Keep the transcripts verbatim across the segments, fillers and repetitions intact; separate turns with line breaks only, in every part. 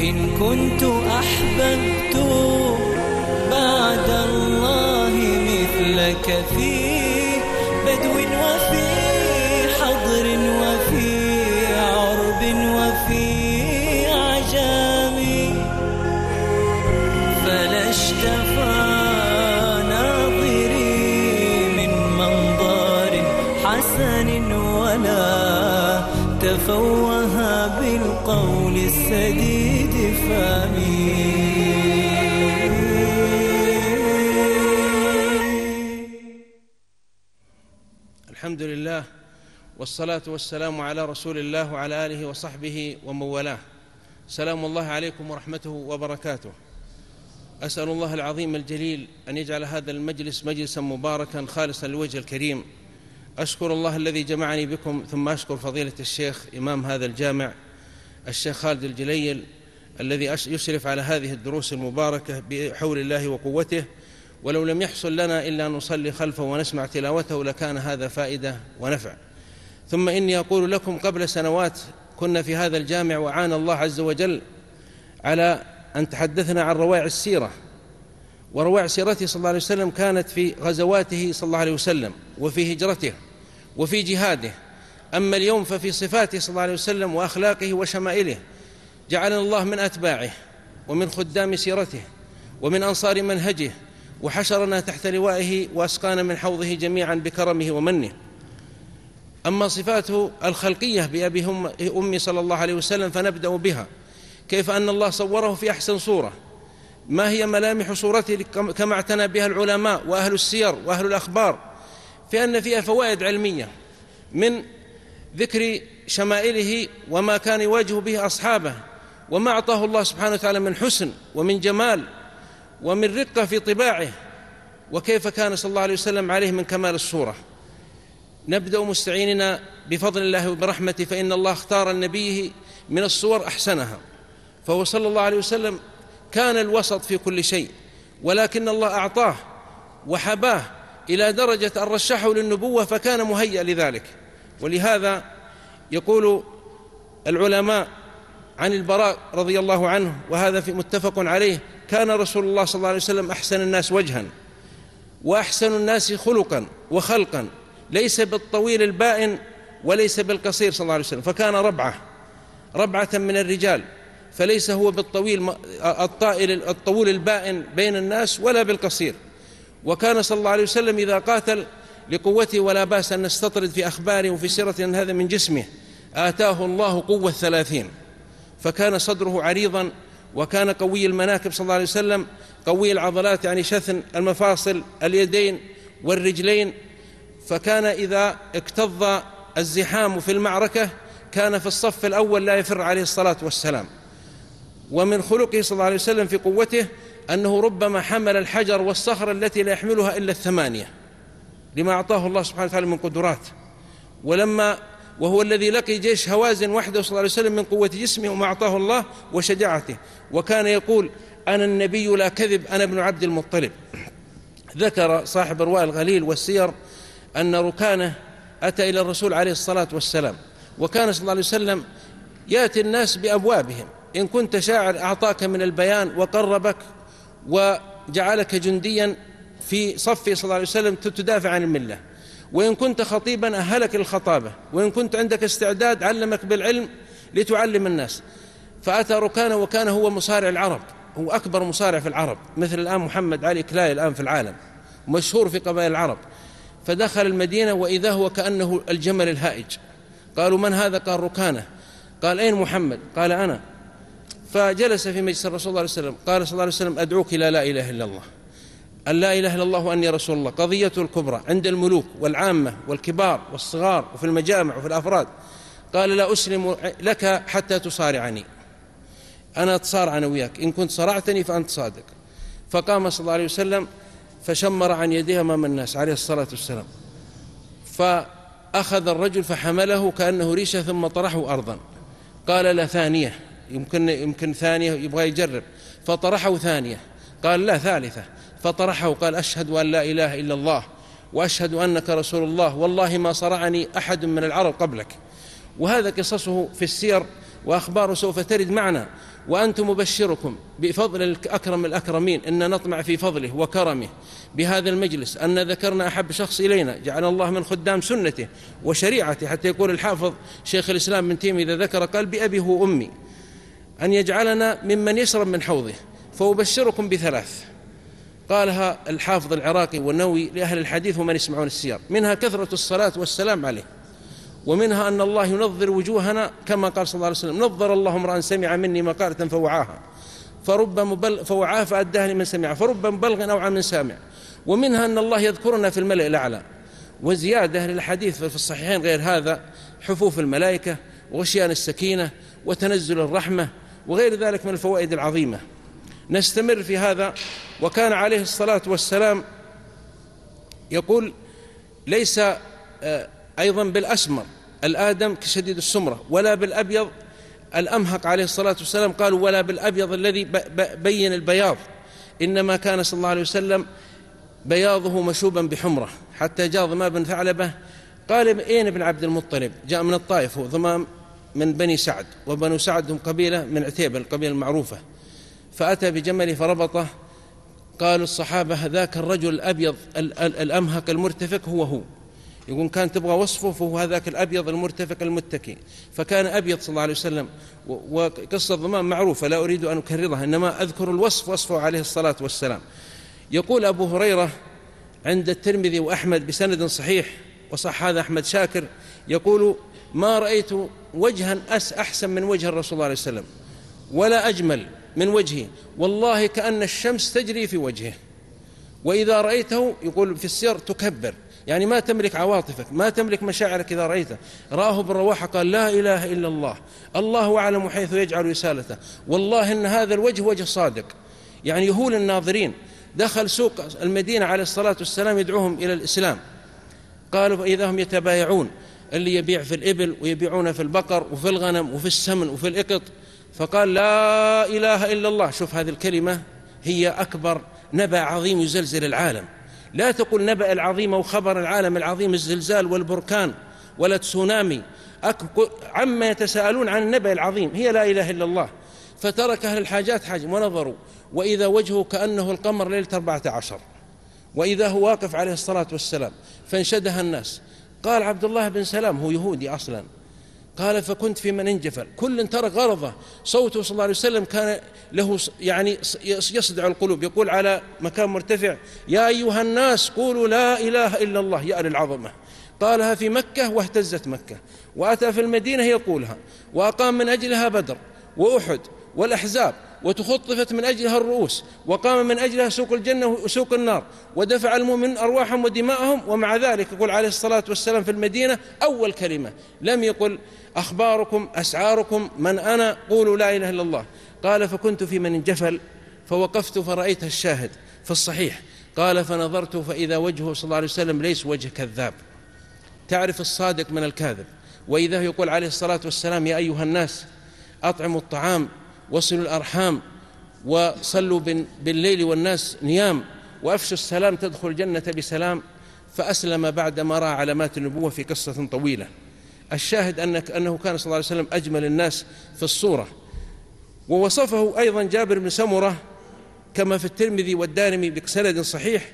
إن كنت أحببت بعد الله مثلك في بدو وفي حضر وفي عرب وفي عجام، فلا اشتفى ناظري من منظر حسن ولا تفوه بالقول السديد فامي.
الحمد لله والصلاة والسلام على رسول الله وعلى آله وصحبه ومن والاه. سلام الله عليكم ورحمته وبركاته. أسأل الله العظيم الجليل أن يجعل هذا المجلس مجلسا مباركا خالصا لوجه الكريم. أشكر الله الذي جمعني بكم، ثم أشكر فضيلة الشيخ إمام هذا الجامع الشيخ خالد الجليل الذي يشرف على هذه الدروس المباركة بحول الله وقوته، ولو لم يحصل لنا إلا أن نصلي خلفه ونسمع تلاوته لكان هذا فائدة ونفع. ثم إني أقول لكم قبل سنوات كنا في هذا الجامع وعان الله عز وجل على أن تحدثنا عن روائع السيرة، وروائع سيرته صلى الله عليه وسلم كانت في غزواته صلى الله عليه وسلم وفي هجرته وفي جهاده. أما اليوم ففي صفاته صلى الله عليه وسلم وأخلاقه وشمائله. جعلنا الله من أتباعه ومن خدام سيرته ومن أنصار منهجه، وحشرنا تحت لوائه وأسقانا من حوضه جميعا بكرمه ومنه. أما صفاته الخلقية بأبي أمي صلى الله عليه وسلم فنبدأ بها. كيف أن الله صوره في أحسن صورة. ما هي ملامح صورته كما اعتنى بها العلماء وأهل السير وأهل الأخبار، في أن فيها فوائد علمية من ذكر شمائله وما كان يواجه به أصحابه، وما أعطاه الله سبحانه وتعالى من حسن ومن جمال ومن رقة في طباعه، وكيف كان صلى الله عليه وسلم عليه من كمال الصورة. نبدأ مستعيننا بفضل الله وبرحمته، فإن الله اختار النبي من الصور أحسنها، فهو صلى الله عليه وسلم كان الوسط في كل شيء، ولكن الله أعطاه وحباه إلى درجة أن رشحه للنبوة فكان مهيأ لذلك. ولهذا يقول العلماء عن البراء رضي الله عنه، وهذا في متفق عليه: كان رسول الله صلى الله عليه وسلم أحسن الناس وجها وأحسن الناس خلقا وخلقا، ليس بالطويل البائن وليس بالقصير صلى الله عليه وسلم، فكان ربعة ربعة من الرجال، فليس هو بالطويل الطائل الطول البائن بين الناس ولا بالقصير. وكان صلى الله عليه وسلم إذا قاتل لقوته، ولا بأس أن نستطرد في أخباره وفي سيرته أن هذا من جسمه، آتاه الله قوة ثلاثين، فكان صدره عريضا، وكان قوي المناكب صلى الله عليه وسلم، قوي العضلات يعني شثن المفاصل اليدين والرجلين، فكان إذا اكتظ الزحام في المعركة كان في الصف الأول لا يفر عليه الصلاة والسلام. ومن خلقه صلى الله عليه وسلم في قوته أنه ربما حمل الحجر والصخر التي لا يحملها إلا الثمانية، لما أعطاه الله سبحانه وتعالى من قدرات. ولما وهو الذي لقي جيش هوازن وحده صلى الله عليه وسلم من قوة جسمه وما أعطاه الله وشجاعته، وكان يقول: أنا النبي لا كذب، أنا ابن عبد المطلب. ذكر صاحب رواء الغليل والسير أن ركانه أتى إلى الرسول عليه الصلاة والسلام، وكان صلى الله عليه وسلم يأتي الناس بأبوابهم، إن كنت شاعر أعطاك من البيان وقربك وجعلك جنديا في صفه صلى الله عليه وسلم تدافع عن الملة، وإن كنت خطيبا أهلك للخطابة، وإن كنت عندك استعداد علمك بالعلم لتعلم الناس. فأتى ركانه، وكان هو مصارع العرب، هو أكبر مصارع في العرب، مثل الآن محمد علي كلاي الآن في العالم، مشهور في قبائل العرب. فدخل المدينة وإذا هو كأنه الجمل الهائج. قالوا: من هذا؟ قال: ركانه. قال: أين محمد؟ قال: أنا. فجلس في مجلس الرسول صلى الله عليه وسلم. قال صلى الله عليه وسلم: أدعوك إلى لا إله إلا الله، أن لا إله إلا الله وأني رسول الله، قضيته الكبرى عند الملوك والعامة والكبار والصغار وفي المجامع وفي الأفراد. قال: لا أسلم لك حتى تصارعني، أنا أتصارع أنا وياك، إن كنت صرعتني فأنت صادق. فقام صلى الله عليه وسلم فشمر عن يديه أمام الناس عليه الصلاة والسلام، فأخذ الرجل فحمله كأنه ريشة ثم طرحه أرضا. قال: لا ثانية، يمكن, يمكن ثانية يبغى يجرب، فطرحه ثانية. قال: لا ثالثة، فطرحه. قال: أشهد أن لا إله إلا الله وأشهد أنك رسول الله، والله ما صرعني أحد من العرب قبلك. وهذا قصصه في السير وأخباره سوف ترد معنا. وأنتم مبشركم بفضل الأكرم الأكرمين إن نطمع في فضله وكرمه بهذا المجلس أن ذكرنا أحب شخص إلينا، جعل الله من خدام سنته وشريعته، حتى يقول الحافظ شيخ الإسلام ابن تيمية إذا ذكر قال بأبي هو أمي، أن يجعلنا ممن يشرب من حوضه. فأبشركم بثلاث قالها الحافظ العراقي والنووي لأهل الحديث ومن يسمعون السير، منها كثرة الصلاة والسلام عليه، ومنها أن الله ينظر وجوهنا كما قال صلى الله عليه وسلم: نظر الله امرأ سمع مني مقالة فوعاها فرب مبلغ فوعاها فأداها لمن سمع فرب مبلغ أوعى من سامع. ومنها أن الله يذكرنا في الملأ الأعلى. وزيادة للحديث في الصحيحين غير هذا: حفوف الملائكة وغشيان السكينة وتنزل الرحمة وغير ذلك من الفوائد العظيمة. نستمر في هذا. وكان عليه الصلاة والسلام يقول: ليس أيضا بالأسمر الآدم كشديد السمرة ولا بالأبيض الأمهق عليه الصلاة والسلام، قالوا ولا بالأبيض الذي بين البياض، إنما كان صلى الله عليه وسلم بياضه مشوبا بحمرة، حتى جاء ضمام بن ثعلبة قال: أين ابن عبد المطلب؟ جاء من الطائف، هو ضمام من بني سعد، وبنو سعد هم قبيلة من عتيبة القبيلة المعروفة، فأتى بجمله فربطه. قالوا الصحابة: ذاك الرجل الأبيض الأمهق المرتفق هو هو. يقول كان تبغى وصفه فهو هذاك الأبيض المرتفق المتكي، فكان أبيض صلى الله عليه وسلم. وقصة ضمام معروفة لا أريد أن أكررها، إنما أذكر الوصف وصفه عليه الصلاة والسلام. يقول أبو هريرة عند الترمذي وأحمد بسند صحيح، وصح هذا أحمد شاكر، يقول: ما رأيت وجها أحسن من وجه الرسول صلى الله عليه وسلم ولا أجمل من وجهه، والله كأن الشمس تجري في وجهه. وإذا رأيته يقول في السير تكبر، يعني ما تملك عواطفك، ما تملك مشاعرك. إذا رأيته رآه بالرواحة قال: لا إله إلا الله، الله أعلم حيث يجعل رسالته، والله إن هذا الوجه وجه صادق، يعني يهول الناظرين. دخل سوق المدينة عليه الصلاة والسلام يدعوهم إلى الإسلام، قالوا فإذا هم يتبايعون، اللي يبيع في الإبل ويبيعون في البقر وفي الغنم وفي السمن وفي الإقط. فقال: لا إله إلا الله. شوف هذه الكلمة هي أكبر نبأ عظيم يزلزل العالم. لا تقول نبأ العظيم أو خبر العالم العظيم الزلزال والبركان ولا تسونامي، عما يتساءلون عن النبأ العظيم هي لا إله إلا الله. فترك أهل الحاجات حاجم ونظروا، وإذا وجهه كأنه القمر ليلة أربعة عشر، وإذا هو واقف عليه الصلاة والسلام، فانشدها الناس. قال عبد الله بن سلام، هو يهودي أصلا، قال: فكنت في من انجفل، كل ترك غرضه. صوته صلى الله عليه وسلم كان له يعني يصدع القلوب، يقول على مكان مرتفع: يا أيها الناس قولوا لا إله إلا الله، يا للعظمة. قالها في مكة واهتزت مكة، وأتى في المدينة يقولها، وأقام من أجلها بدر وأحد والأحزاب، وتخطفت من أجلها الرؤوس، وقام من أجلها سوق الجنة وسوق النار، ودفع المؤمن أرواحهم ودماءهم. ومع ذلك يقول عليه الصلاة والسلام في المدينة أول كلمة لم يقل: أخباركم أسعاركم من أنا قولوا لا إله إلا الله. قال: فكنت في من انجفل فوقفت فرأيت الشاهد في الصحيح. قال: فنظرت فإذا وجهه صلى الله عليه وسلم ليس وجه كذاب، تعرف الصادق من الكاذب. وإذا يقول عليه الصلاة والسلام: يا أيها الناس أطعموا الطعام وصلوا الأرحام وصلوا بالليل والناس نيام وأفشوا السلام تدخل الجنة بسلام. فأسلم بعدما رأى علامات النبوة في قصة طويلة. الشاهد أنك أنه كان صلى الله عليه وسلم أجمل الناس في الصورة. ووصفه أيضا جابر بن سمرة كما في الترمذي والدارمي بسند صحيح،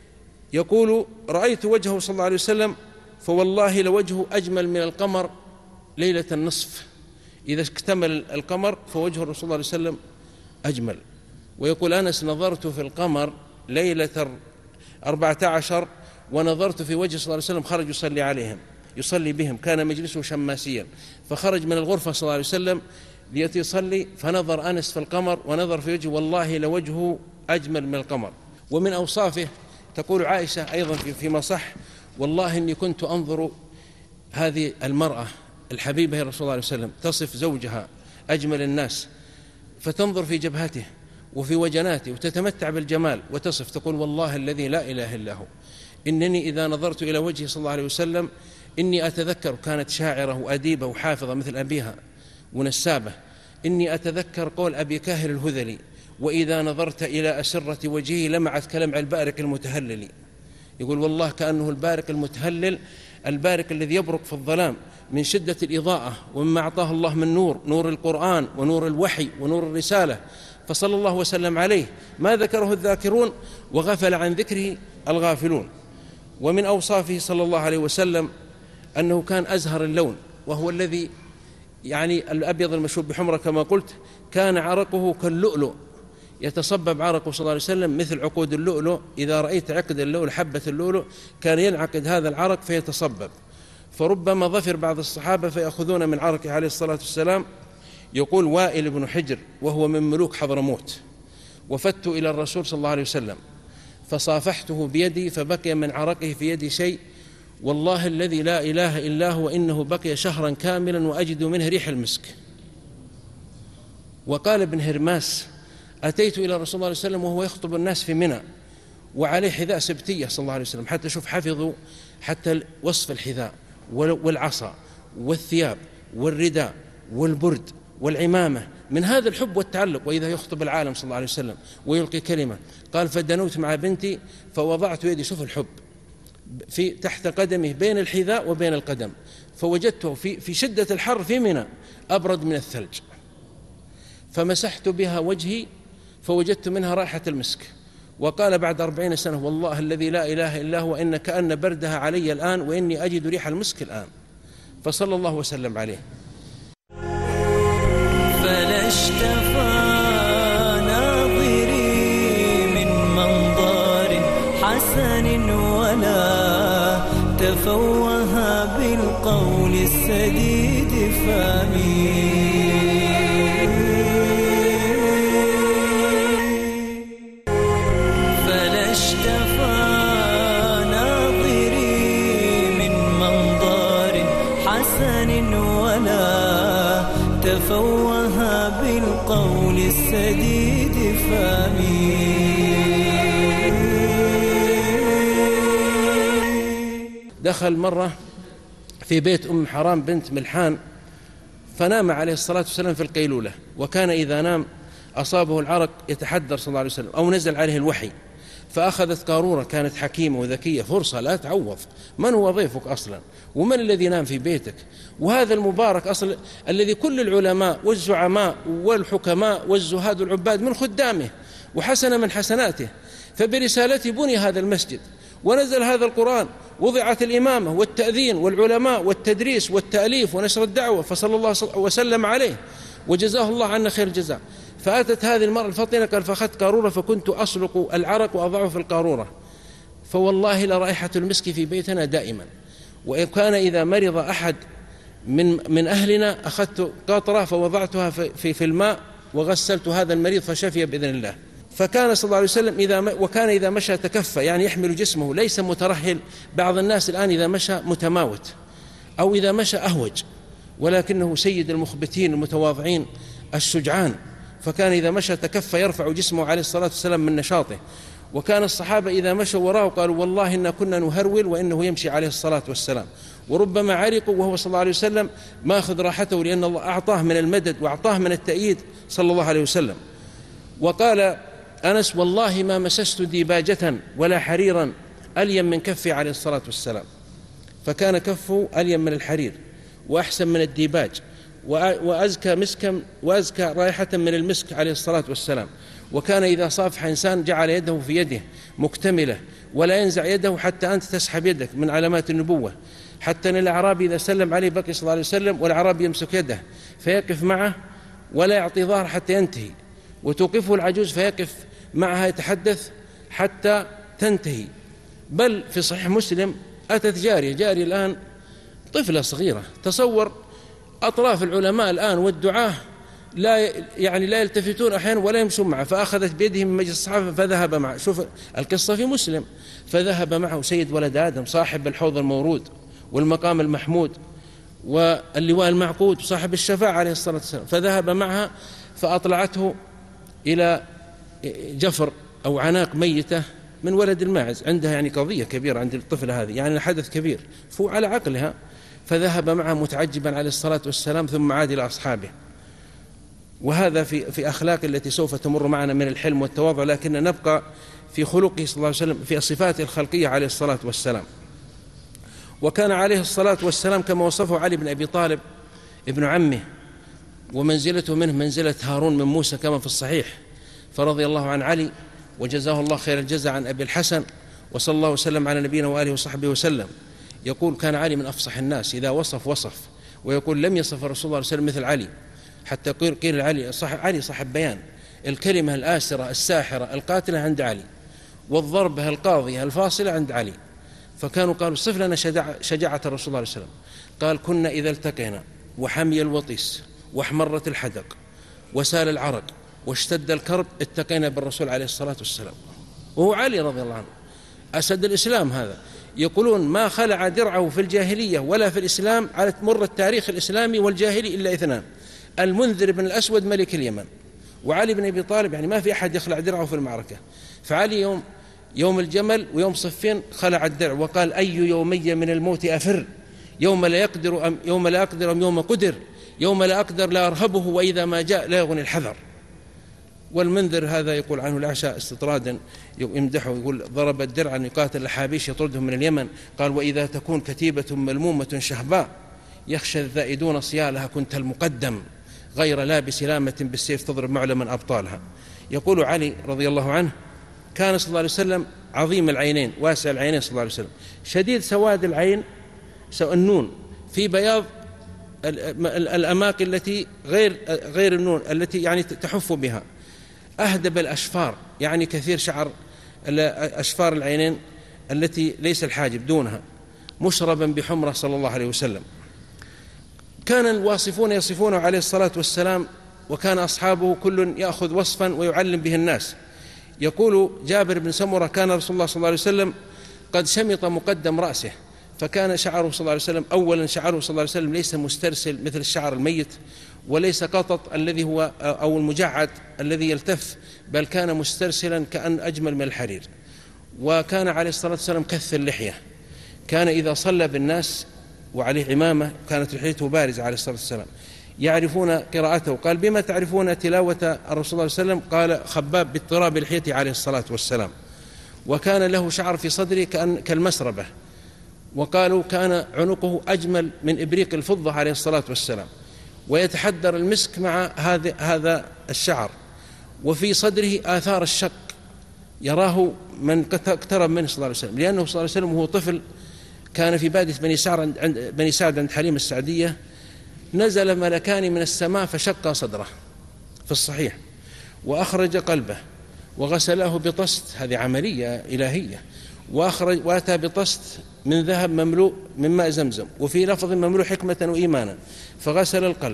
يقول: رأيت وجهه صلى الله عليه وسلم فوالله لوجهه أجمل من القمر ليلة النصف، إذا اكتمل القمر فوجه الرسول صلى الله عليه وسلم أجمل. ويقول أنس: نظرت في القمر ليلة أربعة عشر ونظرت في وجه صلى الله عليه وسلم خرج يصلي عليهم يصلي بهم، كان مجلسه شماسيا، فخرج من الغرفة صلى الله عليه وسلم ليأتي يصلي، فنظر أنس في القمر ونظر في وجهه والله لوجهه أجمل من القمر. ومن أوصافه تقول عائشة أيضا فيما صح: والله إني كنت أنظر هذه المرأة الحبيبة يا رسول الله عليه وسلم تصف زوجها أجمل الناس، فتنظر في جبهته وفي وجناته وتتمتع بالجمال وتصف، تقول: والله الذي لا إله إلا هو إنني إذا نظرت إلى وجهه صلى الله عليه وسلم إني أتذكر، كانت شاعرة وأديبة وحافظة مثل أبيها ونسابة، إني أتذكر قول أبي كاهل الهذلي: وإذا نظرت إلى أسرة وجهه لمعت كلمع البارق المتهلل. يقول: والله كأنه البارق المتهلل، البارق الذي يبرق في الظلام، من شدة الإضاءة ومما أعطاه الله من نور، نور القرآن ونور الوحي ونور الرسالة، فصلى الله وسلم عليه ما ذكره الذاكرون وغفل عن ذكره الغافلون. ومن أوصافه صلى الله عليه وسلم أنه كان أزهر اللون، وهو الذي يعني الأبيض المشوب بحمرة كما قلت، كان عرقه كاللؤلؤ، يتصبب عرقه صلى الله عليه وسلم مثل عقود اللؤلؤ. إذا رأيت عقد اللؤلؤ حبة اللؤلؤ كان ينعقد هذا العرق فيتصبب، فربما ظفر بعض الصحابة فيأخذون من عرقه عليه الصلاة والسلام. يقول وائل بن حجر وهو من ملوك حضرموت: وفدت إلى الرسول صلى الله عليه وسلم فصافحته بيدي فبقي من عرقه في يدي شيء، والله الذي لا إله إلا هو إنه بقي شهرا كاملا وأجد منه ريح المسك. وقال ابن هرماس: أتيت إلى الرسول صلى الله عليه وسلم وهو يخطب الناس في منى وعليه حذاء سبتية صلى الله عليه وسلم، حتى شوف حفظوا حتى وصف الحذاء والعصا والثياب والرداء والبرد والعمامة من هذا الحب والتعلق، وإذا يخطب العالم صلى الله عليه وسلم ويلقي كلمة. قال: فدنوت مع بنتي فوضعت يدي، شوف الحب، في تحت قدمه بين الحذاء وبين القدم، فوجدته في في شدة الحر في منى أبرد من الثلج، فمسحت بها وجهي فوجدت منها رائحة المسك. وقال بعد أربعين سنة: والله الذي لا إله إلا هو إن كأن بردها علي الآن وإني أجد ريح المسك الآن. فصلى الله وسلم عليه.
فلا اشتفى ناظري من منظر حسن ولا تفوه بالقول السديد فامي. فلا اشتفى ناظري من منظر حسن ولا تفوه بالقول السديد فامي.
دخل مرة في بيت أم حرام بنت ملحان فنام عليه الصلاة والسلام في القيلولة، وكان إذا نام أصابه العرق يتحدر صلى الله عليه وسلم أو نزل عليه الوحي، فأخذت قارورة كانت حكيمة وذكية، فرصة لا تعوض، من هو ضيفك أصلا ومن الذي نام في بيتك؟ وهذا المبارك أصلا الذي كل العلماء والزعماء والحكماء والزهاد والعباد من خدامه وحسن من حسناته، فبرسالته بني هذا المسجد ونزل هذا القرآن، وضعت الإمامة والتأذين والعلماء والتدريس والتأليف ونشر الدعوة، فصلى الله وسلم عليه وجزاه الله عنا خير الجزاء. فأتت هذه المرأة الفطنة قال: فأخذت قارورة فكنت أسلق العرق وأضعه في القارورة، فوالله لرائحة المسك في بيتنا دائما، وكان إذا مرض أحد من من أهلنا أخذت قطرة فوضعتها في في الماء وغسلت هذا المريض فشفي بإذن الله. فكان صلى الله عليه وسلم إذا وكان إذا مشى تكفى، يعني يحمل جسمه، ليس مترهل. بعض الناس الآن إذا مشى متماوت أو إذا مشى أهوج، ولكنه سيد المخبتين المتواضعين الشجعان، فكان إذا مشى تكفى يرفع جسمه عليه الصلاة والسلام من نشاطه. وكان الصحابة إذا مشوا وراءه قالوا: والله إنا كنا نهرول وإنه يمشي عليه الصلاة والسلام. وربما عرقوا وهو صلى الله عليه وسلم ما أخذ راحته، لأن الله أعطاه من المدد وأعطاه من التأييد صلى الله عليه وسلم. وقال أنس: والله ما مسست ديباجة ولا حريرا ألين من كفي عليه الصلاة والسلام. فكان كفه ألين من الحرير وأحسن من الديباج وأزكى مسكا وأزكى رائحة من المسك عليه الصلاة والسلام. وكان إذا صافح إنسان جعل يده في يده مكتملة ولا ينزع يده حتى أنت تسحب يدك، من علامات النبوة. حتى أن الأعرابي إذا سلم عليه بقي صلى الله عليه وسلم والأعرابي يمسك يده فيقف معه ولا يعطي ظهر حتى ينتهي، وتوقفه العجوز فيقف معها يتحدث حتى تنتهي. بل في صحيح مسلم أتت جارية جارية الآن طفلة صغيرة، تصور أطراف العلماء الآن والدعاة لا يعني لا يلتفتون أحيانا ولا يمشون معه، فأخذت بيده من مجلس الصحابة فذهب معه. شوف القصة في مسلم، فذهب معه سيد ولد آدم صاحب الحوض المورود والمقام المحمود واللواء المعقود صاحب الشفاعة عليه الصلاة والسلام، فذهب معها فأطلعته إلى جفر أو عناق ميتة من ولد الماعز، عندها يعني قضية كبيرة عند الطفلة هذه، يعني حدث كبير فوق على عقلها، فذهب معها متعجبا عليه الصلاة والسلام ثم عاد إلى أصحابه. وهذا في في أخلاق التي سوف تمر معنا من الحلم والتواضع، لكن نبقى في خلقه صلى الله عليه وسلم، في صفاته الخلقية عليه الصلاة والسلام. وكان عليه الصلاة والسلام كما وصفه علي بن أبي طالب ابن عمه، ومنزلته منه منزلة هارون من موسى كما في الصحيح، فرضي الله عن علي وجزاه الله خير الجزاء عن أبي الحسن، وصلى الله وسلم على نبينا وآله وصحبه وسلم. يقول كان علي من أفصح الناس، إذا وصف وصف، ويقول لم يصف الرسول صلى الله عليه وسلم مثل علي، حتى قيل علي صاحب علي صاحب بيان، الكلمة الآسرة الساحرة القاتلة عند علي، والضربة القاضية الفاصلة عند علي. فكانوا قالوا صف لنا شجاعة الرسول صلى الله عليه وسلم، قال كنا إذا التقينا وحمي الوطيس واحمرت الحدق وسال العرق واشتد الكرب اتقينا بالرسول عليه الصلاة والسلام. وهو علي رضي الله عنه أسد الإسلام هذا. يقولون ما خلع درعه في الجاهلية ولا في الإسلام على مر التاريخ الإسلامي والجاهلي إلا اثنان: المنذر بن الأسود ملك اليمن، وعلي بن أبي طالب. يعني ما في أحد يخلع درعه في المعركة. فعلي يوم يوم الجمل ويوم صفين خلع الدرع وقال أي يومي من الموت أفر، يوم لا يقدر أم يوم لا أقدر أم يوم قدر، يوم لا أقدر لا أرهبه وإذا ما جاء لا يغني الحذر. والمنذر هذا يقول عنه العشاء استطرادا يمدحه، يقول ضرب الدرع أن يقاتل الحابيش يطردهم من اليمن، قال وإذا تكون كتيبة ملمومة شهباء يخشى الذائدون صيالها كنت المقدم غير لابس لامة بالسيف تضرب معلما أبطالها. يقول علي رضي الله عنه كان صلى الله عليه وسلم عظيم العينين واسع العينين صلى الله عليه وسلم، شديد سواد العين النون في بياض الأماكن التي غير غير النون التي يعني تحف بها، أهدب الأشفار يعني كثير شعر أشفار العينين التي ليس الحاجب دونها، مشربا بحمرة صلى الله عليه وسلم. كان الواصفون يصفونه عليه الصلاة والسلام، وكان أصحابه كل يأخذ وصفا ويعلم به الناس. يقول جابر بن سمرة كان رسول الله صلى الله عليه وسلم قد شمط مقدم رأسه، فكان شعره صلى الله عليه وسلم أولا شعره صلى الله عليه وسلم ليس مسترسل مثل الشعر الميت، وليس قطط الذي هو أو المجعد الذي يلتف، بل كان مسترسلا كأن أجمل من الحرير. وكان عليه الصلاة والسلام كث اللحية، كان إذا صلى بالناس وعليه عمامة كانت لحيته بارزة عليه الصلاة والسلام، يعرفون قراءته. قال بما تعرفون تلاوة الرسول صلى الله عليه وسلم؟ قال خباب باضطراب لحيته عليه الصلاة والسلام. وكان له شعر في صدره كأن كالمسربة، وقالوا كان عنقه أجمل من إبريق الفضة عليه الصلاة والسلام، ويتحدر المسك مع هذا هذا الشعر. وفي صدره آثار الشق يراه من اقترب منه صلى الله عليه وسلم، لأنه صلى الله عليه وسلم وهو طفل كان في بادية بني سعد عند بني سعد عند حليم السعدية، نزل ملكان من السماء فشق صدره في الصحيح، وأخرج قلبه وغسله بطست، هذه عملية إلهية، وأخرج وأتى بطست من ذهب مملوء من ماء زمزم، وفي لفظ مملوء حكمة وإيمانا، فغسل القلب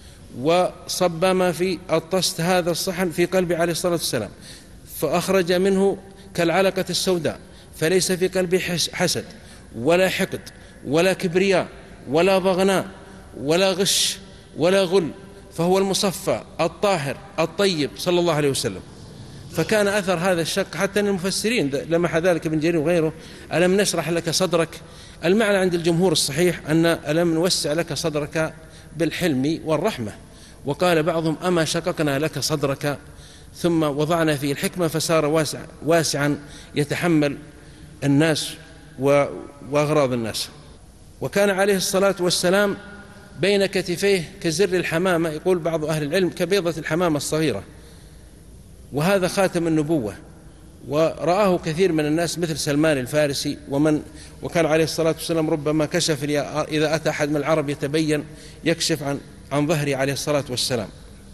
وصب ما في الطست هذا الصحن في قلبه عليه الصلاة والسلام، فأخرج منه كالعلقة السوداء، فليس في قلبه حسد ولا حقد ولا كبرياء ولا ضغناء ولا غش ولا غل، فهو المصفى الطاهر الطيب صلى الله عليه وسلم. فكان أثر هذا الشق حتى أن المفسرين لمح ذلك ابن جرير وغيره: ألم نشرح لك صدرك؟ المعنى عند الجمهور الصحيح أن ألم نوسع لك صدرك بالحلم والرحمة. وقال بعضهم: أما شققنا لك صدرك ثم وضعنا فيه الحكمة فصار واسع واسعا يتحمل الناس وأغراض الناس. وكان عليه الصلاة والسلام بين كتفيه كزر الحمامة، يقول بعض أهل العلم كبيضة الحمامة الصغيرة، وهذا خاتم النبوة. ورآه كثير من الناس مثل سلمان الفارسي ومن وكان عليه الصلاة والسلام ربما كشف إذا أتى أحد من العرب يتبين يكشف عن عن ظهره عليه الصلاة والسلام،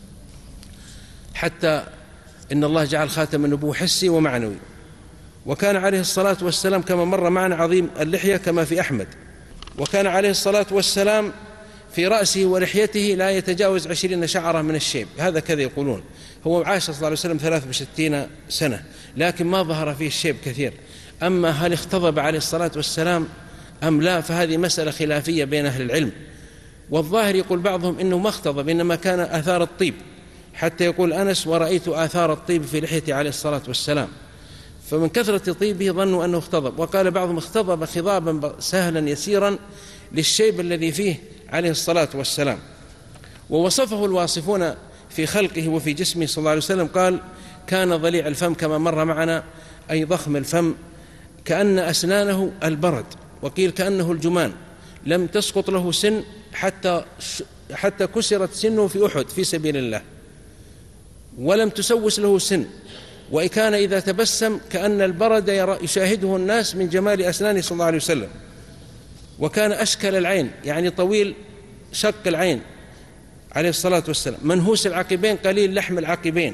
حتى إن الله جعل خاتم النبوة حسي ومعنوي. وكان عليه الصلاة والسلام كما مر معنا عظيم اللحية كما في أحمد. وكان عليه الصلاة والسلام في رأسه ولحيته لا يتجاوز عشرين شعرة من الشيب، هذا كذا يقولون. هو عاش صلى الله عليه وسلم ثلاث وستين سنة، لكن ما ظهر فيه الشيب كثير. أما هل اختضب عليه الصلاة والسلام أم لا، فهذه مسألة خلافية بين أهل العلم. والظاهر يقول بعضهم إنه ما اختضب، إنما كان آثار الطيب، حتى يقول أنس: ورأيت آثار الطيب في لحيته عليه الصلاة والسلام. فمن كثرة طيبه ظنوا أنه اختضب. وقال بعضهم: اختضب خضابا سهلا يسيرا للشيب الذي فيه عليه الصلاة والسلام. ووصفه الواصفون في خلقه وفي جسمه صلى الله عليه وسلم، قال: كان ضليع الفم كما مر معنا، أي ضخم الفم، كأن أسنانه البرد وقيل كأنه الجمان، لم تسقط له سن حتى حتى كسرت سنه في أحد في سبيل الله، ولم تسوس له سن، وكان إذا تبسم كأن البرد يشاهده الناس من جمال أسنانه صلى الله عليه وسلم. وكان أشكل العين، يعني طويل شق العين عليه الصلاة والسلام، منهوس العقبين، قليل لحم العقبين.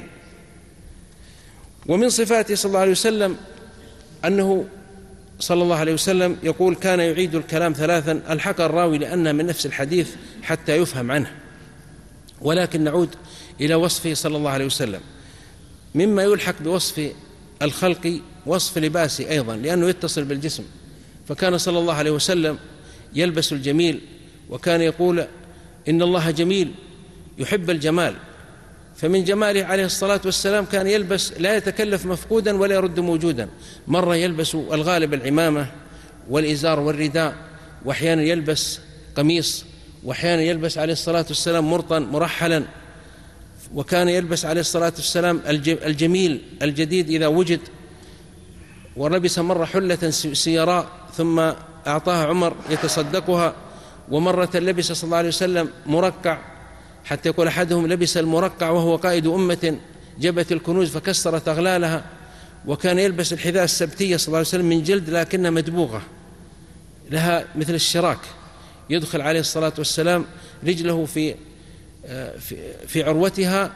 ومن صفاته صلى الله عليه وسلم أنه صلى الله عليه وسلم يقول كان يعيد الكلام ثلاثا، ألحق الراوي لأنها من نفس الحديث حتى يفهم عنه. ولكن نعود إلى وصفه صلى الله عليه وسلم. مما يلحق بوصف الخلق وصف لباسه أيضا، لأنه يتصل بالجسم. فكان صلى الله عليه وسلم يلبس الجميل، وكان يقول إن الله جميل يحب الجمال. فمن جماله عليه الصلاة والسلام كان يلبس لا يتكلف مفقودا ولا يرد موجودا. مرة يلبس الغالب العمامة والإزار والرداء، وأحيانا يلبس قميص، وأحيانا يلبس عليه الصلاة والسلام مرطا مرحلا. وكان يلبس عليه الصلاة والسلام الجميل الجديد إذا وجد. ولبس مرة حلة سيراء ثم أعطاها عمر يتصدقها، ومرة لبس صلى الله عليه وسلم مرقع، حتى يقول أحدهم لبس المرقع وهو قائد أمة جبت الكنوز فكسرت أغلالها. وكان يلبس الحذاء السبتية صلى الله عليه وسلم من جلد لكنها مدبوغة لها مثل الشراك، يدخل عليه الصلاة والسلام رجله في في عروتها.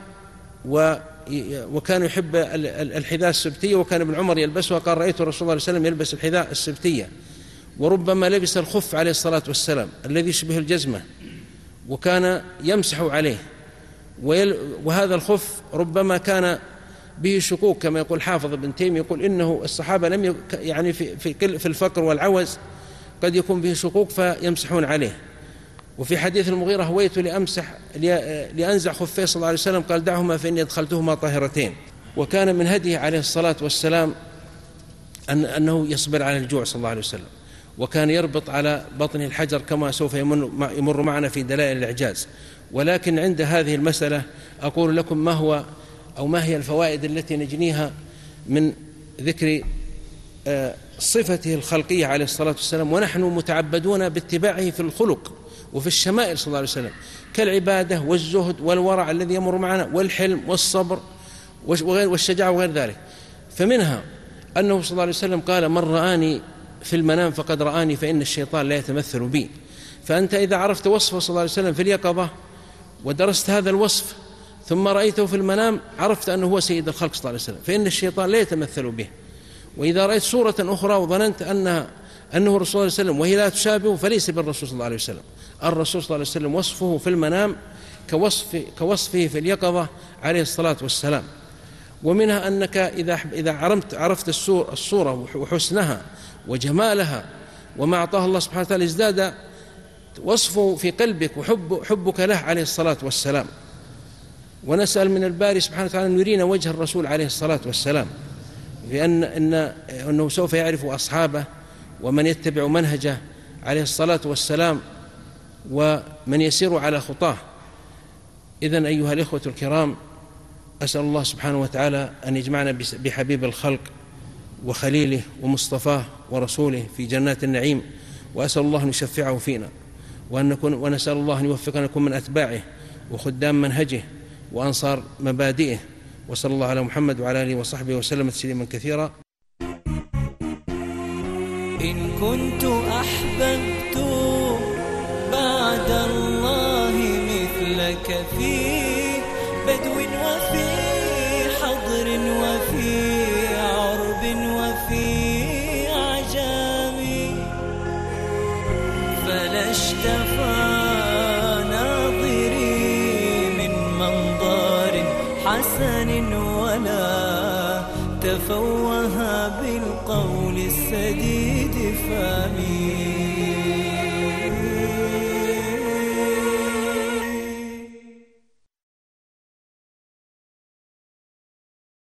وكان يحب الحذاء السبتية، وكان ابن عمر يلبسها، قال رأيت الرسول صلى الله عليه وسلم يلبس الحذاء السبتية. وربما لبس الخف عليه الصلاة والسلام الذي يشبه الجزمة، وكان يمسح عليه. وهذا الخف ربما كان به شكوك، كما يقول حافظ ابن تيمية، يقول إنه الصحابة لم يعني في في الفقر والعوز قد يكون به شكوك فيمسحون عليه. وفي حديث المغيرة هويت لأمسح لأنزع خفيه صلى الله عليه وسلم، قال دعهما فإني أدخلتهما طاهرتين. وكان من هديه عليه الصلاة والسلام أن أنه يصبر على الجوع صلى الله عليه وسلم، وكان يربط على بطنه الحجر كما سوف يمر معنا في دلائل الإعجاز. ولكن عند هذه المسألة أقول لكم ما هو أو ما هي الفوائد التي نجنيها من ذكر صفته الخلقية عليه الصلاة والسلام، ونحن متعبدون باتباعه في الخلق وفي الشمائل صلى الله عليه وسلم، كالعبادة والزهد والورع الذي يمر معنا، والحلم والصبر والشجاعة وغير ذلك. فمنها أنه صلى الله عليه وسلم قال من رآني في المنام فقد رآني فإن الشيطان لا يتمثل بي. فأنت إذا عرفت وصفه صلى الله عليه وسلم في اليقظة ودرست هذا الوصف ثم رأيته في المنام، عرفت أنه هو سيد الخلق صلى الله عليه وسلم، فإن الشيطان لا يتمثل به. وإذا رأيت صورة أخرى وظننت أنها أنه الرسول صلى الله عليه وسلم وهي لا تشابه، فليس بالرسول صلى الله عليه وسلم. الرسول صلى الله عليه وسلم وصفه في المنام كوصف كوصفه في اليقظة عليه الصلاة والسلام. ومنها أنك إذا إذا عرفت عرفت الصورة وحسنها وجمالها وما أعطاه الله سبحانه وتعالى، ازداد وصفه في قلبك وحب حبك له عليه الصلاة والسلام. ونسأل من الباري سبحانه وتعالى أن يرينا وجه الرسول عليه الصلاة والسلام، لأن إن أنه سوف يعرف أصحابه ومن يتبع منهجه عليه الصلاة والسلام ومن يسير على خطاه. إذن أيها الإخوة الكرام، أسأل الله سبحانه وتعالى أن يجمعنا بحبيب الخلق وخليله ومصطفاه ورسوله في جنات النعيم، وأسأل الله أن يشفعه فينا، وأن نكون ونسأل الله أن يوفقنا نكون من أتباعه وخدام منهجه وأنصار مبادئه. وصلى الله على محمد وعلى آله وصحبه وسلم تسليما كثيرا.
إن كنت أحببت بعد الله مثلك في بدو وفي حضر وفي عرب وفي عجام، فلا اشتفى ناظري من منظر حسن ولا تفوه بالقول السديد فامي.